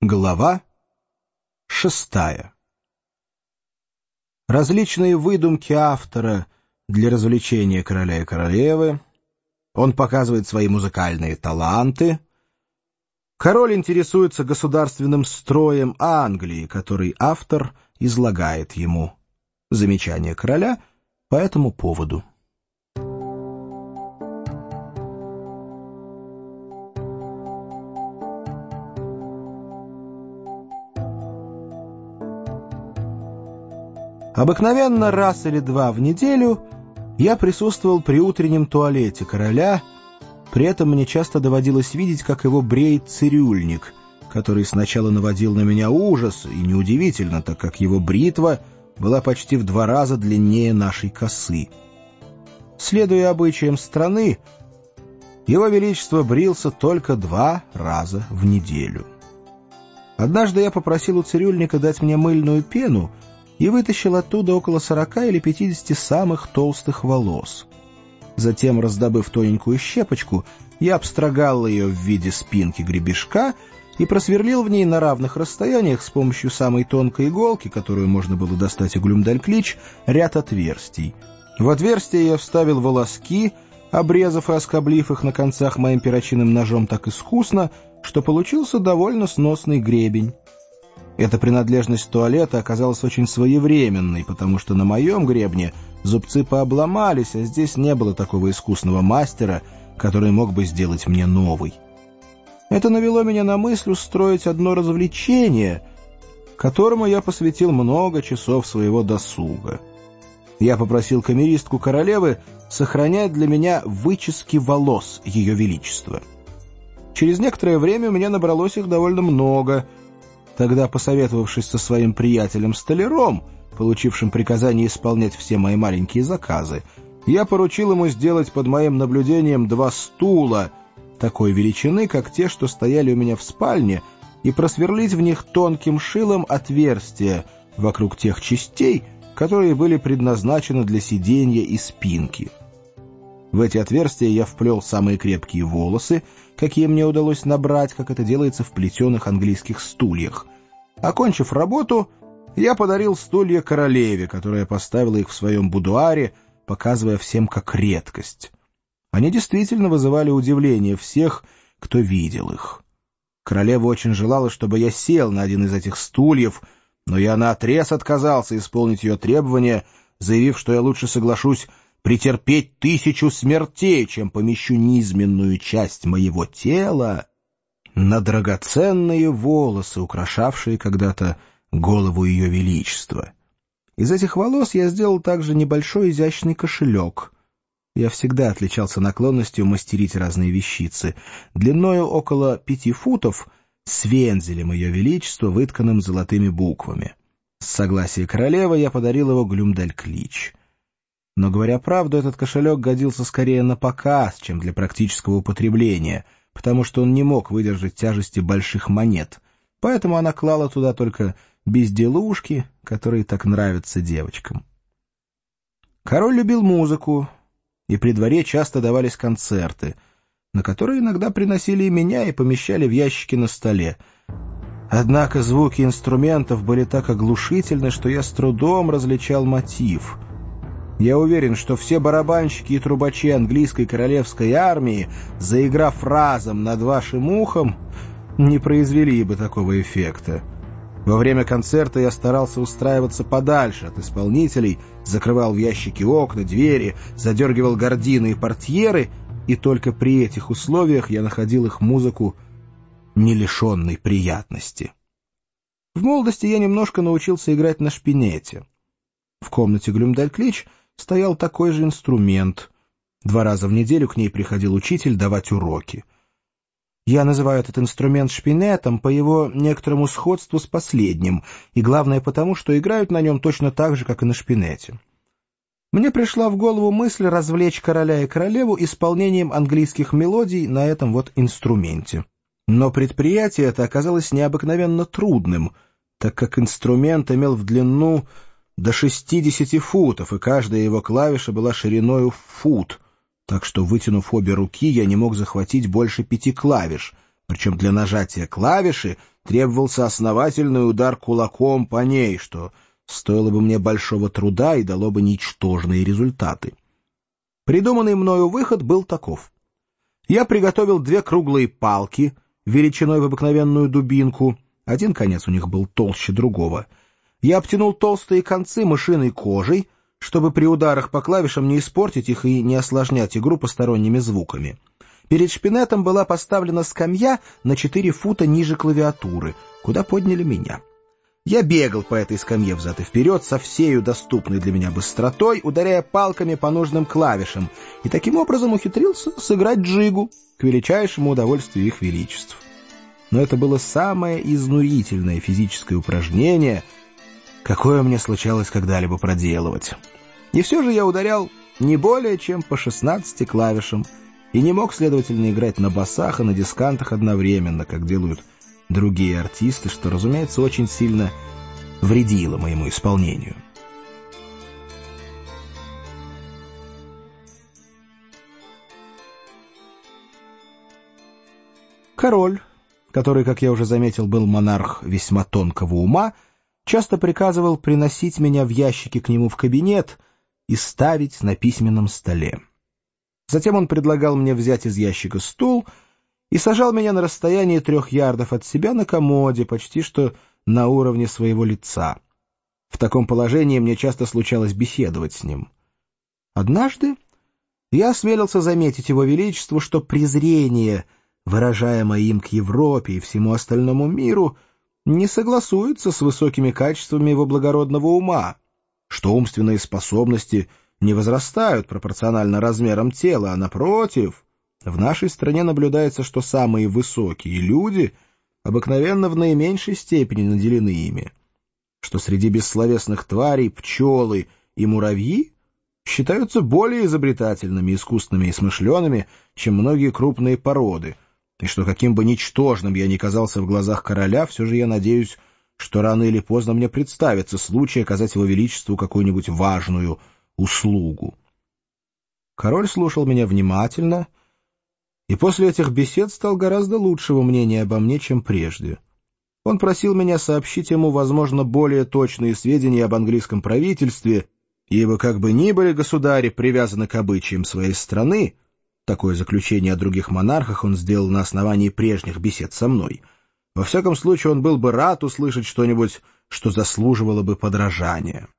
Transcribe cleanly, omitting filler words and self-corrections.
Глава 6. Различные выдумки автора для развлечения короля и королевы. Он показывает свои музыкальные таланты. Король интересуется государственным строем Англии, который автор излагает ему. Замечание короля по этому поводу. Обыкновенно раз или два в неделю я присутствовал при утреннем туалете короля, при этом мне часто доводилось видеть, как его бреет цирюльник, который сначала наводил на меня ужас, и неудивительно, так как его бритва была почти в 2 раза длиннее нашей косы. Следуя обычаям страны, его величество брился только 2 раза в неделю. Однажды я попросил у цирюльника дать мне мыльную пену, и вытащил оттуда около 40 или 50 самых толстых волос. Затем, раздобыв тоненькую щепочку, я обстрогал ее в виде спинки гребешка и просверлил в ней на равных расстояниях с помощью самой тонкой иголки, которую можно было достать у Глюмдальклич, ряд отверстий. В отверстие я вставил волоски, обрезав и оскоблив их на концах моим перочинным ножом так искусно, что получился довольно сносный гребень. Эта принадлежность туалета оказалась очень своевременной, потому что на моем гребне зубцы пообломались, а здесь не было такого искусного мастера, который мог бы сделать мне новый. Это навело меня на мысль устроить одно развлечение, которому я посвятил много часов своего досуга. Я попросил камеристку королевы сохранять для меня вычески волос Ее Величества. Через некоторое время у меня набралось их довольно много. Тогда, посоветовавшись со своим приятелем-столяром, получившим приказание исполнять все мои маленькие заказы, я поручил ему сделать под моим наблюдением 2 стула такой величины, как те, что стояли у меня в спальне, и просверлить в них тонким шилом отверстия вокруг тех частей, которые были предназначены для сиденья и спинки. В эти отверстия я вплел самые крепкие волосы, какие мне удалось набрать, как это делается в плетеных английских стульях. Окончив работу, я подарил стулья королеве, которая поставила их в своем будуаре, показывая всем как редкость. Они действительно вызывали удивление всех, кто видел их. Королева очень желала, чтобы я сел на один из этих стульев, но я наотрез отказался исполнить ее требования, заявив, что я лучше соглашусь претерпеть 1000 смертей, чем помещу низменную часть моего тела на драгоценные волосы, украшавшие когда-то голову Ее Величества. Из этих волос я сделал также небольшой изящный кошелек. Я всегда отличался наклонностью мастерить разные вещицы, длиною около 5 футов, с вензелем Ее Величества, вытканным золотыми буквами. С согласия королевы я подарил его Глюмдальклич. Но, говоря правду, этот кошелек годился скорее на показ, чем для практического употребления, потому что он не мог выдержать тяжести больших монет, поэтому она клала туда только безделушки, которые так нравятся девочкам. Король любил музыку, и при дворе часто давались концерты, на которые иногда приносили и меня и помещали в ящики на столе. Однако звуки инструментов были так оглушительны, что я с трудом различал мотив. Я уверен, что все барабанщики и трубачи английской королевской армии, заиграв разом над вашим ухом, не произвели бы такого эффекта. Во время концерта я старался устраиваться подальше от исполнителей, закрывал в ящики окна, двери, задергивал гардины и портьеры, и только при этих условиях я находил их музыку не лишенной приятности. В молодости я немножко научился играть на шпинете. В комнате Глюмдальклич стоял такой же инструмент. 2 раза в неделю к ней приходил учитель давать уроки. Я называю этот инструмент шпинетом по его некоторому сходству с последним, и главное потому, что играют на нем точно так же, как и на шпинете. Мне пришла в голову мысль развлечь короля и королеву исполнением английских мелодий на этом вот инструменте. Но предприятие это оказалось необыкновенно трудным, так как инструмент имел в длину до 60 футов, и каждая его клавиша была шириною в фут, так что, вытянув обе руки, я не мог захватить больше 5 клавиш, причем для нажатия клавиши требовался основательный удар кулаком по ней, что стоило бы мне большого труда и дало бы ничтожные результаты. Придуманный мною выход был таков. Я приготовил 2 круглые палки величиной в обыкновенную дубинку, один конец у них был толще другого. Я обтянул толстые концы мышиной кожей, чтобы при ударах по клавишам не испортить их и не осложнять игру посторонними звуками. Перед шпинетом была поставлена скамья на 4 фута ниже клавиатуры, куда подняли меня. Я бегал по этой скамье взад и вперед со всею доступной для меня быстротой, ударяя палками по нужным клавишам, и таким образом ухитрился сыграть джигу к величайшему удовольствию их величеств. Но это было самое изнурительное физическое упражнение, какое мне случалось когда-либо проделывать. И все же я ударял не более чем по 16 клавишам и не мог, следовательно, играть на басах и на дискантах одновременно, как делают другие артисты, что, разумеется, очень сильно вредило моему исполнению. Король, который, как я уже заметил, был монарх весьма тонкого ума, часто приказывал приносить меня в ящике к нему в кабинет и ставить на письменном столе. Затем он предлагал мне взять из ящика стул и сажал меня на расстоянии 3 ярдов от себя на комоде, почти что на уровне своего лица. В таком положении мне часто случалось беседовать с ним. Однажды я осмелился заметить его величеству, что презрение, выражаемое им к Европе и всему остальному миру, не согласуется с высокими качествами его благородного ума, что умственные способности не возрастают пропорционально размерам тела, а напротив, в нашей стране наблюдается, что самые высокие люди обыкновенно в наименьшей степени наделены ими, что среди бессловесных тварей пчелы и муравьи считаются более изобретательными, искусными и смышленными, чем многие крупные породы, и что каким бы ничтожным я ни казался в глазах короля, все же я надеюсь, что рано или поздно мне представится случай оказать его величеству какую-нибудь важную услугу. Король слушал меня внимательно, и после этих бесед стал гораздо лучшего мнения обо мне, чем прежде. Он просил меня сообщить ему, возможно, более точные сведения об английском правительстве, ибо как бы ни были государи привязаны к обычаям своей страны, такое заключение о других монархах он сделал на основании прежних бесед со мной, во всяком случае он был бы рад услышать что-нибудь, что заслуживало бы подражания.